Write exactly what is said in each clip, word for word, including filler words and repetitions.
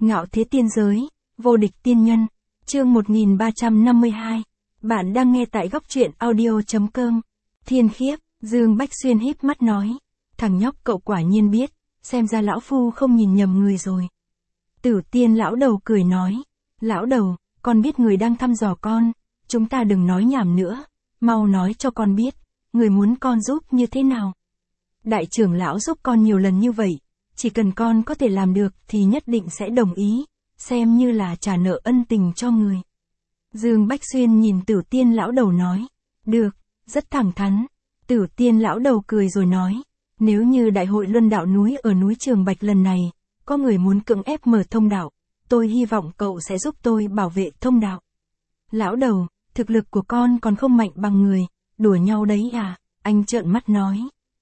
Ngạo thế tiên giới, vô địch tiên nhân, chương một nghìn ba trăm năm mươi hai. Bạn đang nghe tại góc truyện audio.com. Thiên khiếp, Dương Bách Xuyên híp mắt nói. Thằng nhóc cậu quả nhiên biết, xem ra lão phu không nhìn nhầm người rồi. Tử tiên lão đầu cười nói. Lão đầu, con biết người đang thăm dò con, chúng ta đừng nói nhảm nữa, mau nói cho con biết, người muốn con giúp như thế nào. Đại trưởng lão giúp con nhiều lần như vậy, chỉ cần con có thể làm được thì nhất định sẽ đồng ý, xem như là trả nợ ân tình cho người. Dương Bách Xuyên nhìn Tử tiên lão đầu nói. Được, rất thẳng thắn. Tử tiên lão đầu cười rồi nói. Nếu như đại hội luân đạo núi ở núi Trường Bạch lần này, có người muốn cưỡng ép mở thông đạo, tôi hy vọng cậu sẽ giúp tôi bảo vệ thông đạo. Lão đầu, thực lực của con còn không mạnh bằng người, đùa nhau đấy à, anh trợn mắt nói.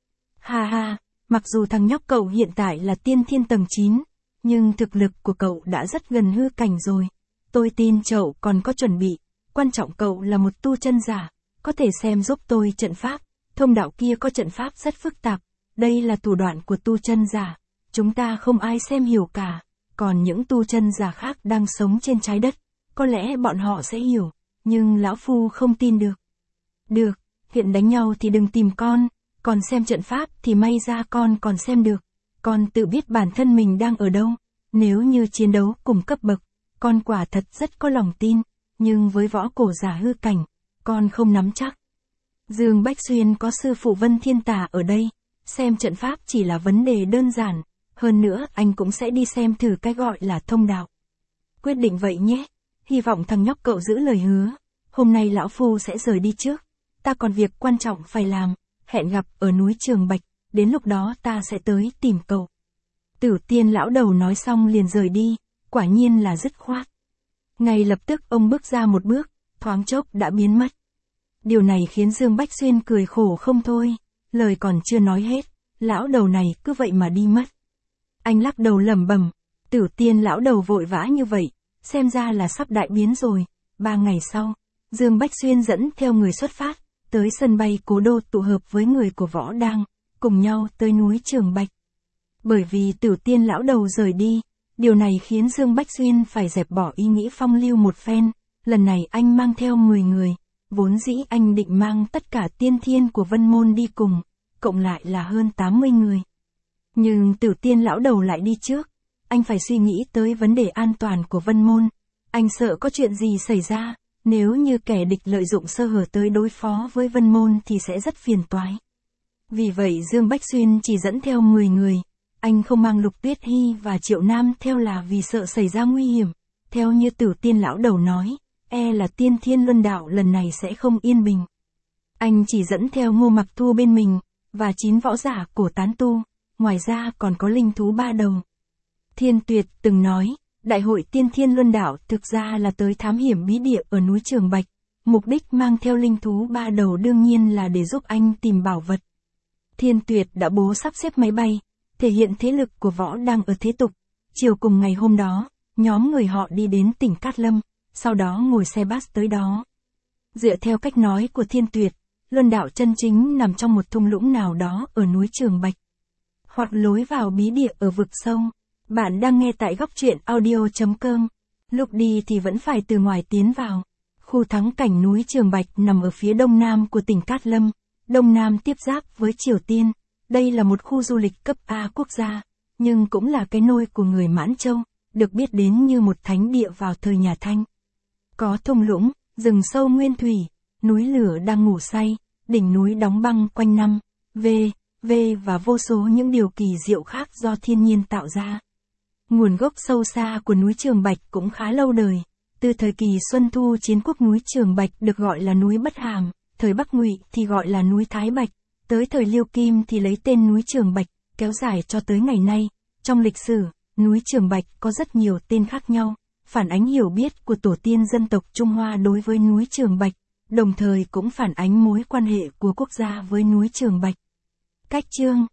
Ha ha, mặc dù thằng nhóc cậu hiện tại là tiên thiên tầng chín, nhưng thực lực của cậu đã rất gần hư cảnh rồi. Tôi tin cậu còn có chuẩn bị, quan trọng cậu là một tu chân giả, có thể xem giúp tôi trận pháp, thông đạo kia có trận pháp rất phức tạp, đây là thủ đoạn của tu chân giả, chúng ta không ai xem hiểu cả, còn những tu chân giả khác đang sống trên trái đất, có lẽ bọn họ sẽ hiểu, nhưng lão phu không tin được. Được, hiện đánh nhau thì đừng tìm con, còn xem trận pháp thì may ra con còn xem được, con tự biết bản thân mình đang ở đâu, nếu như chiến đấu cùng cấp bậc, con quả thật rất có lòng tin, nhưng với võ cổ giả hư cảnh, con không nắm chắc. Dương Bách Xuyên có sư phụ Vân Thiên Tà ở đây, xem trận pháp chỉ là vấn đề đơn giản, hơn nữa anh cũng sẽ đi xem thử cái gọi là thông đạo. Quyết định vậy nhé, hy vọng thằng nhóc cậu giữ lời hứa, hôm nay lão phu sẽ rời đi trước, ta còn việc quan trọng phải làm, hẹn gặp ở núi Trường Bạch, đến lúc đó ta sẽ tới tìm cậu. Tử tiên lão đầu nói xong liền rời đi, quả nhiên là dứt khoát. Ngay lập tức ông bước ra một bước, thoáng chốc đã biến mất. Điều này khiến Dương Bách Xuyên cười khổ không thôi, lời còn chưa nói hết, lão đầu này cứ vậy mà đi mất. Anh lắc đầu lẩm bẩm, Tử tiên lão đầu vội vã như vậy, xem ra là sắp đại biến rồi. Ba ngày sau, Dương Bách Xuyên dẫn theo người xuất phát, tới sân bay Cố Đô tụ hợp với người của Võ Đang, cùng nhau tới núi Trường Bạch. Bởi vì Tử tiên lão đầu rời đi, điều này khiến Dương Bách Xuyên phải dẹp bỏ ý nghĩ phong lưu một phen, lần này anh mang theo mười người, vốn dĩ anh định mang tất cả tiên thiên của Vân Môn đi cùng, cộng lại là hơn tám mươi người. Nhưng Tử tiên lão đầu lại đi trước, anh phải suy nghĩ tới vấn đề an toàn của Vân Môn, anh sợ có chuyện gì xảy ra, nếu như kẻ địch lợi dụng sơ hở tới đối phó với Vân Môn thì sẽ rất phiền toái. Vì vậy Dương Bách Xuyên chỉ dẫn theo mười người. Anh không mang Lục Tuyết Hy và Triệu Nam theo là vì sợ xảy ra nguy hiểm, theo như Tử tiên lão đầu nói, e là tiên thiên luân đạo lần này sẽ không yên bình. Anh chỉ dẫn theo Ngô Mặc Thu bên mình, và chín võ giả cổ tán tu, ngoài ra còn có linh thú ba đầu. Thiên Tuyệt từng nói, đại hội tiên thiên luân đạo thực ra là tới thám hiểm bí địa ở núi Trường Bạch, mục đích mang theo linh thú ba đầu đương nhiên là để giúp anh tìm bảo vật. Thiên Tuyệt đã bố sắp xếp máy bay, thể hiện thế lực của Võ Đang ở thế tục. Chiều cùng ngày hôm đó, nhóm người họ đi đến tỉnh Cát Lâm, sau đó ngồi xe bus tới đó. Dựa theo cách nói của Thiên Tuyệt, luân đạo chân chính nằm trong một thung lũng nào đó ở núi Trường Bạch, hoặc lối vào bí địa ở vực sâu. Bạn đang nghe tại góc truyện audio.com. Lúc đi thì vẫn phải từ ngoài tiến vào. Khu thắng cảnh núi Trường Bạch nằm ở phía đông nam của tỉnh Cát Lâm, đông nam tiếp giáp với Triều Tiên. Đây là một khu du lịch cấp A quốc gia, nhưng cũng là cái nôi của người Mãn Châu, được biết đến như một thánh địa vào thời nhà Thanh. Có thung lũng, rừng sâu nguyên thủy, núi lửa đang ngủ say, đỉnh núi đóng băng quanh năm, v, v và vô số những điều kỳ diệu khác do thiên nhiên tạo ra. Nguồn gốc sâu xa của núi Trường Bạch cũng khá lâu đời, từ thời kỳ Xuân Thu chiến quốc núi Trường Bạch được gọi là núi Bất Hàm, thời Bắc Ngụy thì gọi là núi Thái Bạch. Tới thời Liêu Kim thì lấy tên núi Trường Bạch, kéo dài cho tới ngày nay. Trong lịch sử, núi Trường Bạch có rất nhiều tên khác nhau, phản ánh hiểu biết của tổ tiên dân tộc Trung Hoa đối với núi Trường Bạch, đồng thời cũng phản ánh mối quan hệ của quốc gia với núi Trường Bạch. Cách chương